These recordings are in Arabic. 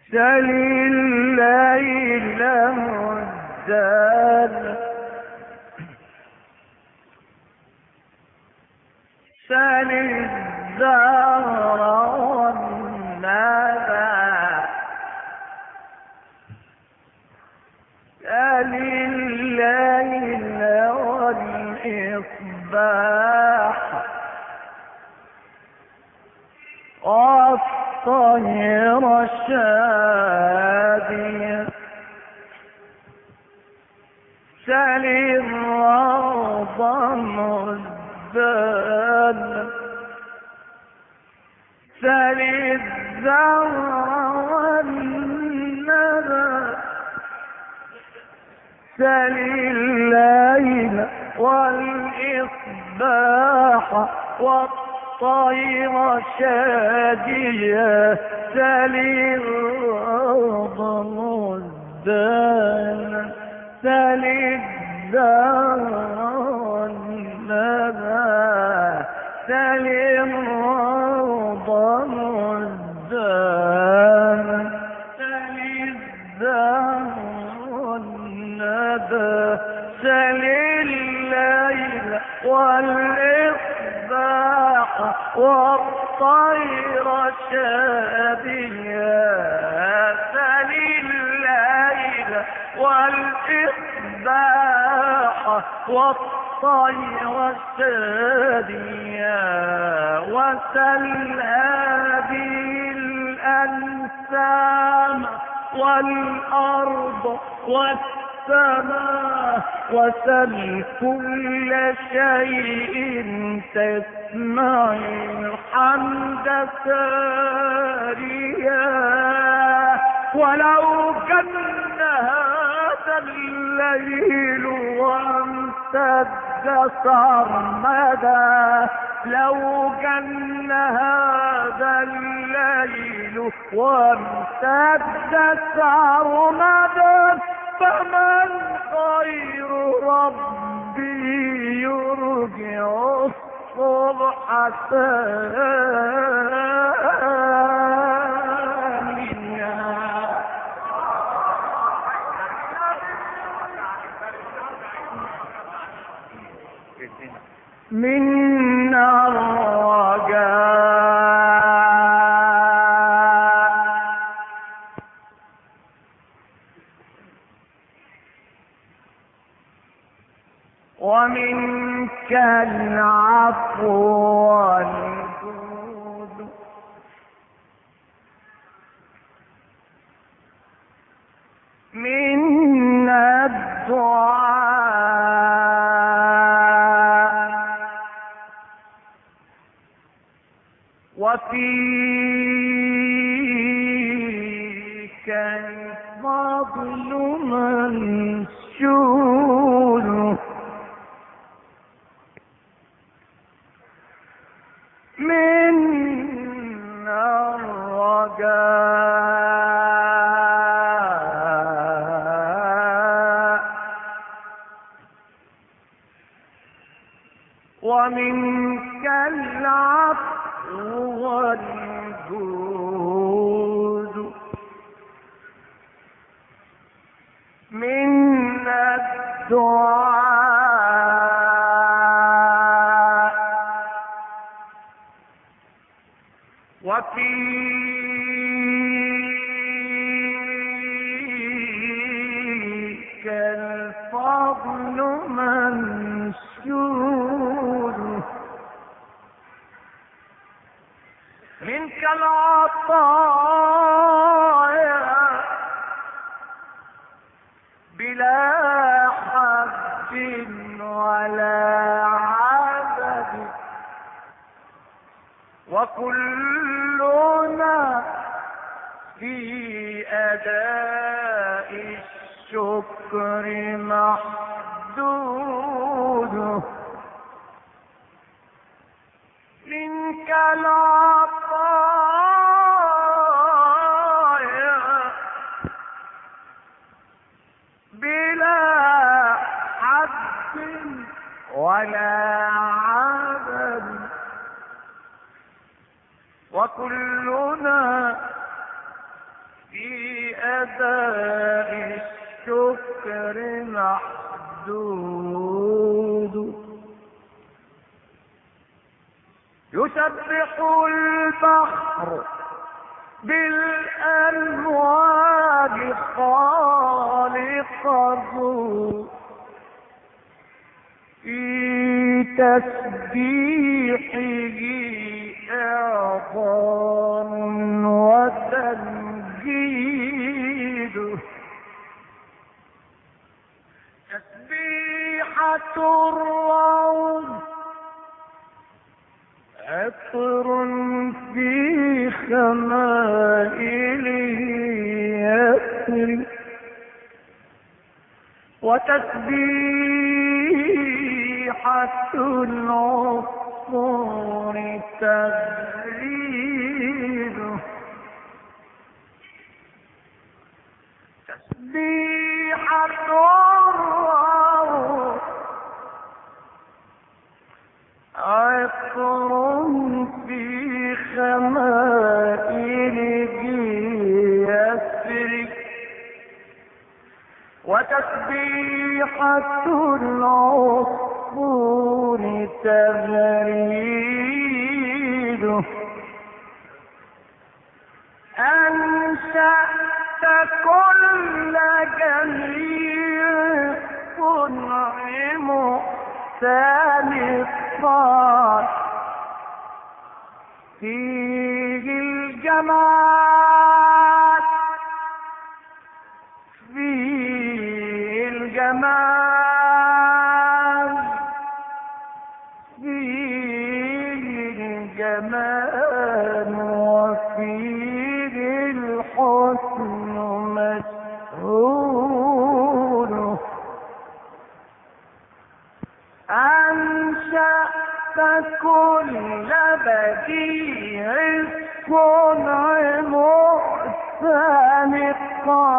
سل الليل والدار، سل الزهر والندى، سل الليل والإصباح والطير الشادية، سل الروض مزدان، سل الزهر والندى، سل الليل والإصباح والطير شادية، سل الروض مزدان، سل الزهر والندى، سل الروض مزدان، سل الزهر والندى، سل الليل والإصباح والطير شادية، سل الليل والإصباح والطير شادية، وسل هذه الأنسام والأرض والسماء، وسل كل شيء تسمع الحمد ساريا، ولو كان هذا الليل وامتد سرمدا، لو كان هذا الليل وامتد سرمدا، فمن غير ربي يرجع الصبح ثانيا. من الرجاء ومنك العفو والجود، من الدعاء وفيك الفضل منشور، من الرجاء ومنك العفو والجود، من الدعاء وفيك الفضل منشور، منك العطايا بلا حد ولا عدد، وكلنا في أداء الشكر محدود، منك العطايا بلا حد ولا عدد، وكلنا في أداء الشكر محدود. يسبح البحر بالأمواج خالقه في تسبيحه إعظام وتمجيد. تسبيحة الروض عطر في خمائله يسري، وتسبيحة العصفور تغريد. تسبيحة الروض عطر في خمائله يسري، وتسبيحة العصفور تغريد. أنشأت كل جميع صنع محسن الصاد، فيه الجمال فيه الجمال فيه الجمال وفيه الحسن مسهول. أنشأت كل بديع الصنع محسنقا،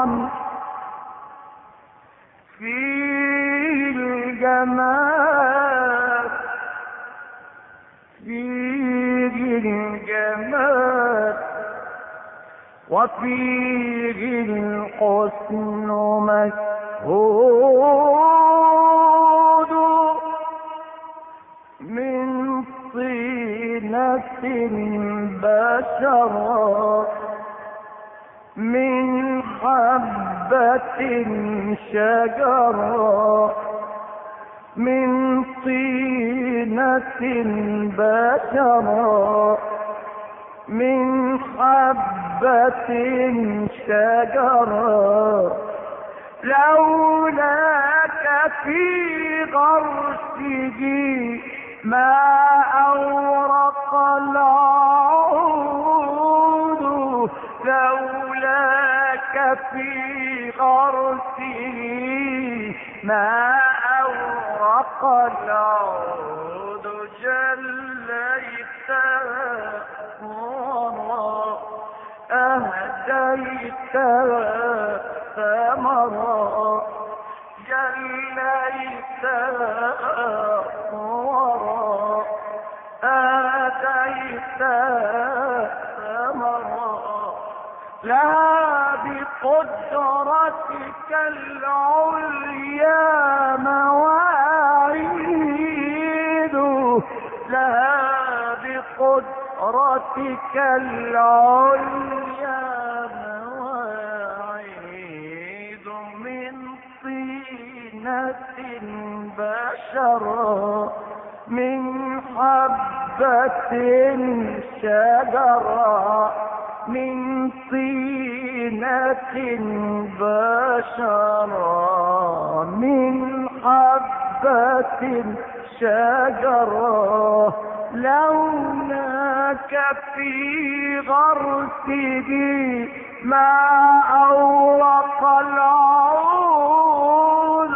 فيه الجمال فيه الجمال وفيه الحسن مشهود. من طينة بشرا من حبة شجرا، من طينة بشرا من حبة شجرا، لولاك في غرسه ما أورق العود، لولاك في غرسه ما أورق العود. جليت ورا أهديت ثمرا، جليت ورا أهديت ثمرا، لا بقدرتك العليا مواعيد، لا بقدرتك العليا مواعيد. من طينة بشرا من حبة شجرا، من طينة بشرا من حبة شجرا، لولاك في غرسه ما أورق العود،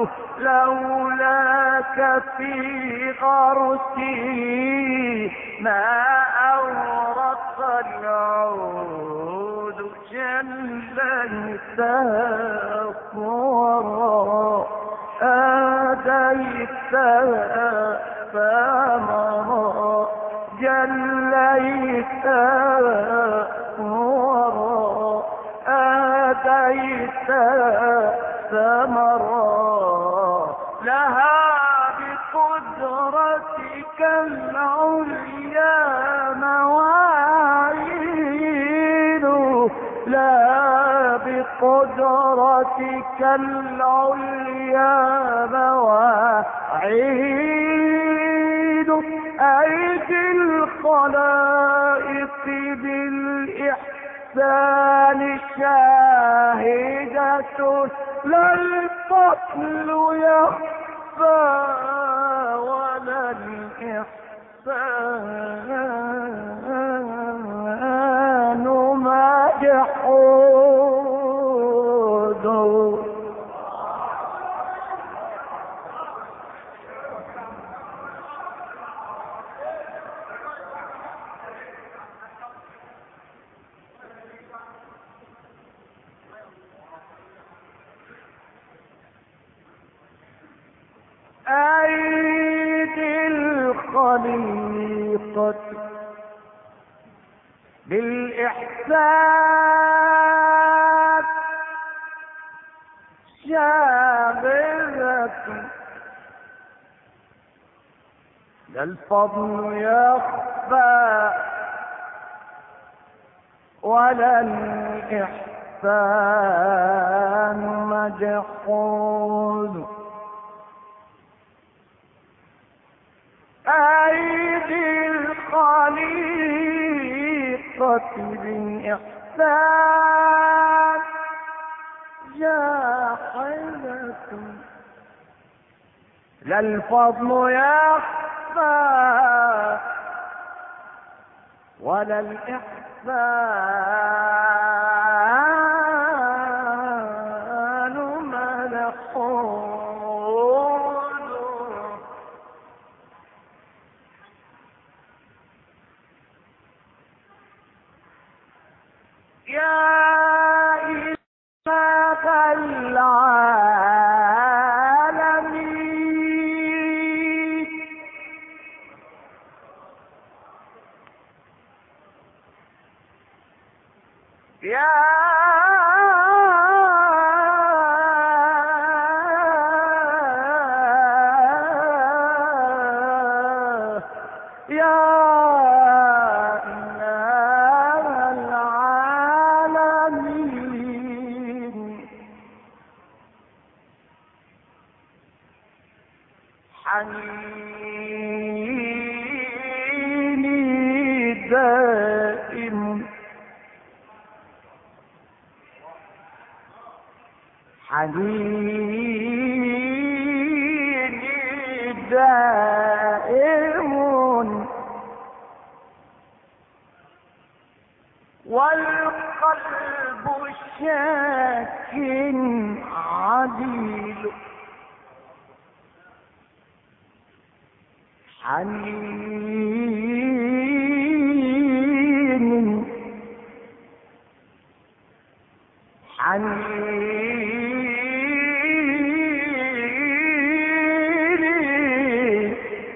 لولاك في غرسه ما أورق العود. جليت صورا آتيت ثمرا، جليت صورا ليت ثمرا لها بقدرتك العليا مواعيد، لا بقدرتك العليا مواعيد. أيدي الخلائق بالإحسان شاهدة، لا الفضل يخفى ولا الإحسان مجحود. أيدي الخليقة بالإحسان شاغلة، لا الفضل يخفى ولا الإحسان مجحود. أيدي الخليقة بالإحسان جاحدة، لا الفضل يخفى ولا الإحسان ملحود. يا إله العالمين، يا حنيني دائم، حنيني دائم، والقلب شاك عديل، حنين حنين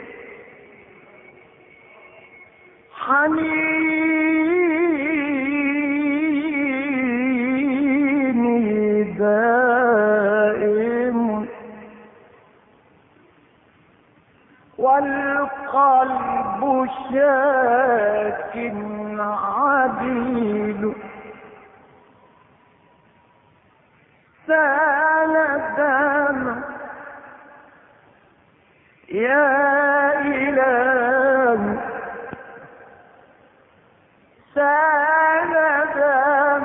حنين دائم، والقلب شاك عديل، سال دم يا إله، سال دم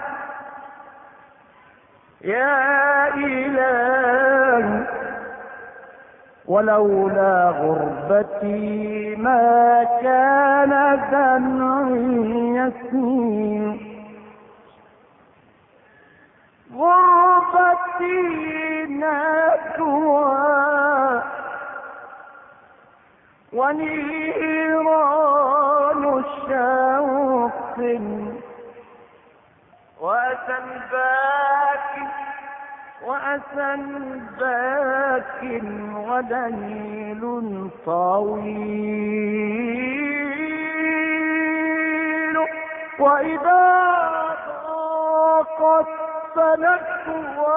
يا إله، ولولا غربتي ما كان دمعي يسيل، غربتي نكوى ونيران شوق، وأسى باك ودليل طويل، وإذا ضاقت فنجوى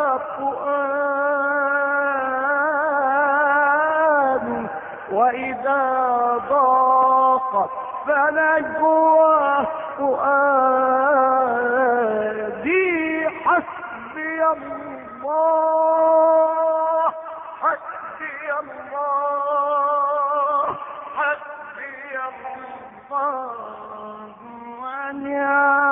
فؤاد وإذا ضاقت فنجوى فؤادي حسبي الله حسبي الله حسبي الله ونعم